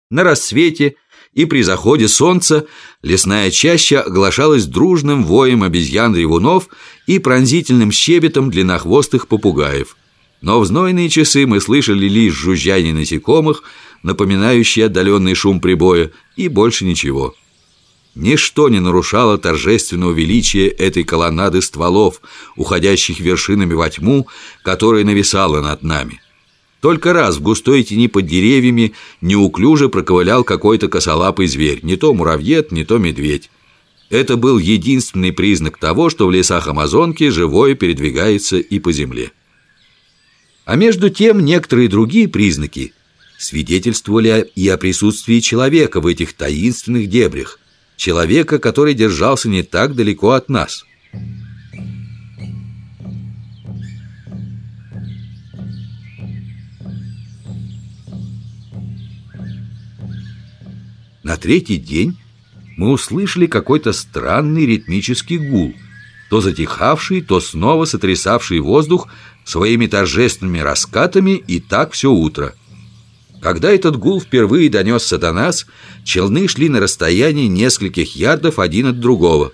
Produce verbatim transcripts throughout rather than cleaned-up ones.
На рассвете и при заходе солнца лесная чаща оглашалась дружным воем обезьян-ревунов и пронзительным щебетом длиннохвостых попугаев. Но в знойные часы мы слышали лишь жужжание насекомых, напоминающее отдаленный шум прибоя, и больше ничего. Ничто не нарушало торжественного величия этой колоннады стволов, уходящих вершинами во тьму, которая нависала над нами. Только раз в густой тени под деревьями неуклюже проковылял какой-то косолапый зверь, не то муравьед, не то медведь. Это был единственный признак того, что в лесах Амазонки живое передвигается и по земле. А между тем некоторые другие признаки свидетельствовали и о присутствии человека в этих таинственных дебрях, человека, который держался не так далеко от нас. На третий день мы услышали какой-то странный ритмический гул, то затихавший, то снова сотрясавший воздух своими торжественными раскатами, и так все утро. Когда этот гул впервые донесся до нас, челны шли на расстоянии нескольких ярдов один от другого.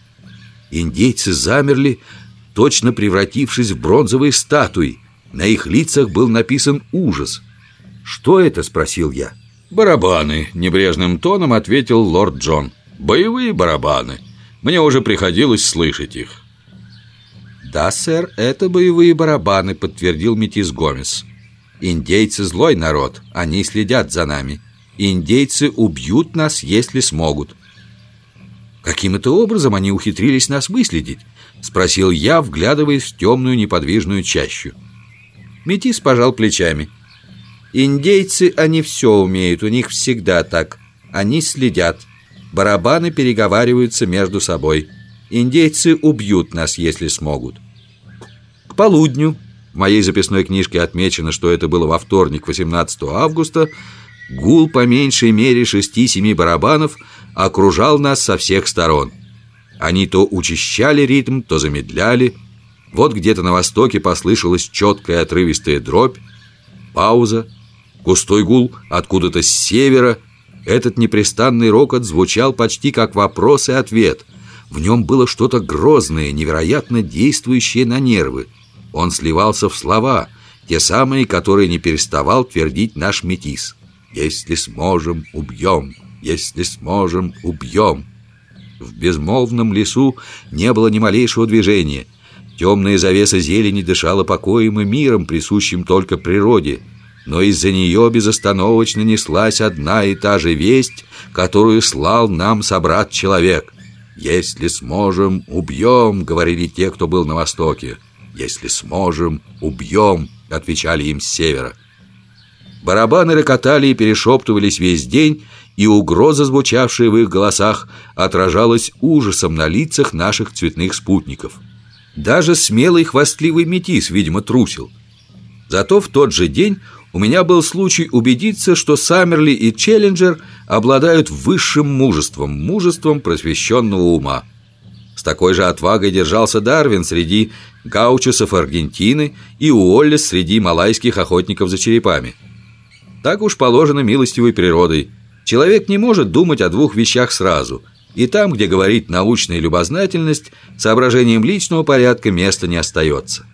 Индейцы замерли, точно превратившись в бронзовые статуи. На их лицах был написан ужас. «Что это?» — спросил я. «Барабаны», — небрежным тоном ответил лорд Джон. «Боевые барабаны. Мне уже приходилось слышать их». «Да, сэр, это боевые барабаны», — подтвердил метис Гомес. «Индейцы злой народ, они следят за нами. Индейцы убьют нас, если смогут». «Каким это образом они ухитрились нас выследить?» — спросил я, вглядываясь в темную неподвижную чащу. Метис пожал плечами. «Индейцы, они все умеют, у них всегда так. Они следят. Барабаны переговариваются между собой. Индейцы убьют нас, если смогут». К полудню, в моей записной книжке отмечено, что это было во вторник, восемнадцатого августа, гул по меньшей мере шести-семи барабанов окружал нас со всех сторон. Они то учащали ритм, то замедляли. Вот где-то на востоке послышалась четкая отрывистая дробь. Пауза. Густой гул откуда-то с севера. Этот непрестанный рокот звучал почти как вопрос и ответ. В нем было что-то грозное, невероятно действующее на нервы. Он сливался в слова, те самые, которые не переставал твердить наш метис. «Если сможем, убьем! Если сможем, убьем!» В безмолвном лесу не было ни малейшего движения. Темная завеса зелени дышала покоем и миром, присущим только природе. Но из-за нее безостановочно неслась одна и та же весть, которую слал нам собрат-человек. «Если сможем, убьем!» — говорили те, кто был на востоке. «Если сможем, убьем!» — отвечали им с севера. Барабаны рокотали и перешептывались весь день, и угроза, звучавшая в их голосах, отражалась ужасом на лицах наших цветных спутников. Даже смелый хвастливый метис, видимо, трусил. Зато в тот же день у меня был случай убедиться, что Саммерли и Челленджер обладают высшим мужеством, мужеством просвещенного ума. С такой же отвагой держался Дарвин среди гаучесов Аргентины и Уоллес среди малайских охотников за черепами. Так уж положено милостивой природой. Человек не может думать о двух вещах сразу, и там, где говорит научная любознательность, соображением личного порядка места не остается.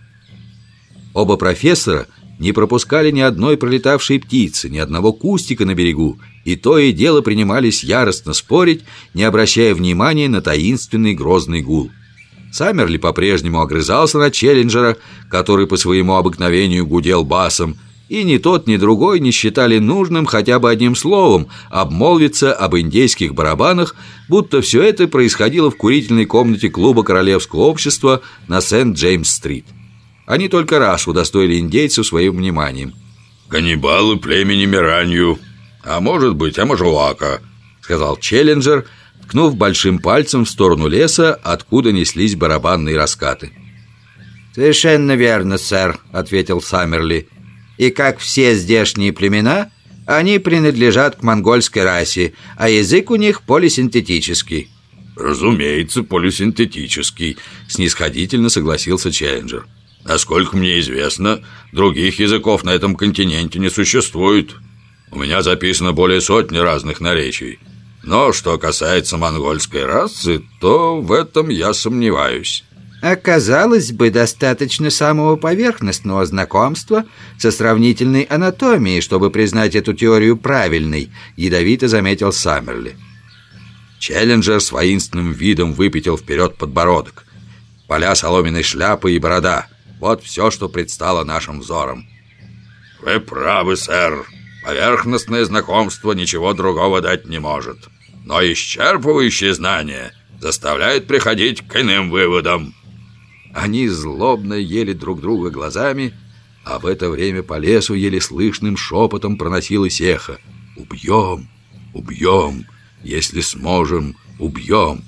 Оба профессора не пропускали ни одной пролетавшей птицы, ни одного кустика на берегу, и то и дело принимались яростно спорить, не обращая внимания на таинственный грозный гул. Саммерли по-прежнему огрызался на Челленджера, который по своему обыкновению гудел басом, и ни тот, ни другой не считали нужным хотя бы одним словом обмолвиться об индейских барабанах, будто все это происходило в курительной комнате клуба Королевского общества на Сент-Джеймс-стрит. Они только раз удостоили индейцев своим вниманием. «Каннибалы племени Миранью, а может быть, Амажуака», — сказал Челленджер, ткнув большим пальцем в сторону леса, откуда неслись барабанные раскаты. «Совершенно верно, сэр», — ответил Саммерли. «И как все здешние племена, они принадлежат к монгольской расе, а язык у них полисинтетический». «Разумеется, полисинтетический», — снисходительно согласился Челленджер. «Насколько мне известно, других языков на этом континенте не существует». У меня записано более сотни разных наречий. Но что касается монгольской расы, то в этом я сомневаюсь. Оказалось бы, достаточно самого поверхностного знакомства со сравнительной анатомией, чтобы признать эту теорию правильной, ядовито заметил Саммерли. Челленджер с воинственным видом выпятил вперед подбородок. Поля соломенной шляпы и борода — вот все, что предстало нашим взором. Вы правы, сэр. Поверхностное знакомство ничего другого дать не может. Но исчерпывающее знание заставляет приходить к иным выводам. Они злобно ели друг друга глазами, а в это время по лесу еле слышным шепотом проносилось эхо: «Убьем, убьем, если сможем, убьем».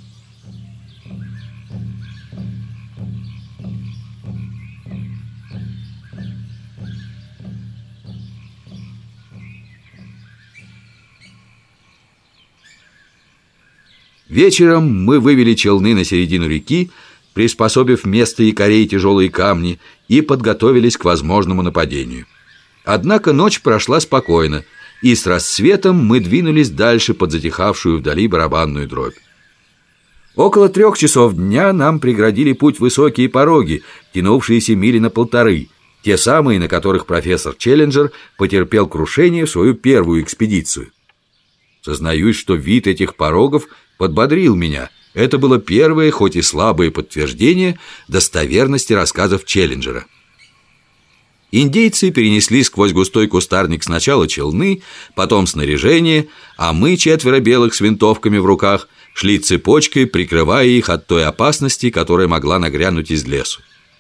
Вечером мы вывели челны на середину реки, приспособив вместо якорей тяжелые камни, и подготовились к возможному нападению. Однако ночь прошла спокойно, и с рассветом мы двинулись дальше под затихавшую вдали барабанную дробь. Около трех часов дня нам преградили путь высокие пороги, тянувшиеся мили на полторы, те самые, на которых профессор Челленджер потерпел крушение в свою первую экспедицию. Сознаюсь, что вид этих порогов подбодрил меня. Это было первое, хоть и слабое подтверждение достоверности рассказов Челленджера. Индейцы перенесли сквозь густой кустарник сначала челны, потом снаряжение, а мы, четверо белых с винтовками в руках, шли цепочкой, прикрывая их от той опасности, которая могла нагрянуть из лесу.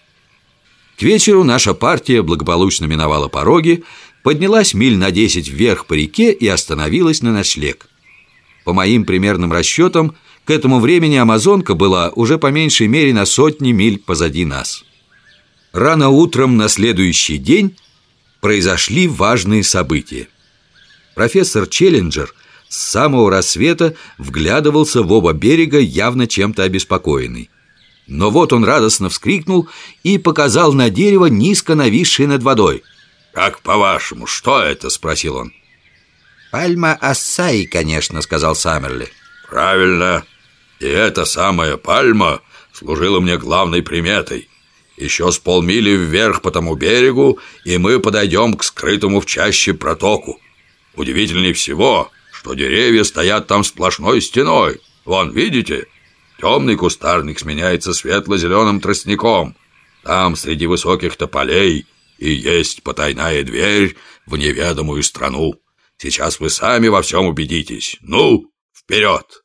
К вечеру наша партия благополучно миновала пороги, поднялась миль на десять вверх по реке и остановилась на ночлег. По моим примерным расчетам, к этому времени Амазонка была уже по меньшей мере на сотни миль позади нас. Рано утром на следующий день произошли важные события. Профессор Челленджер с самого рассвета вглядывался в оба берега, явно чем-то обеспокоенный. Но вот он радостно вскрикнул и показал на дерево, низко нависшее над водой. «Как по-вашему, что это?» — спросил он. «Пальма ассаи, конечно», — сказал Саммерли. «Правильно. И эта самая пальма служила мне главной приметой. Еще с полмили вверх по тому берегу, и мы подойдем к скрытому в чаще протоку. Удивительнее всего, что деревья стоят там сплошной стеной. Вон, видите? Темный кустарник сменяется светло-зеленым тростником. Там, среди высоких тополей, и есть потайная дверь в неведомую страну. Сейчас вы сами во всем убедитесь. Ну, вперед!»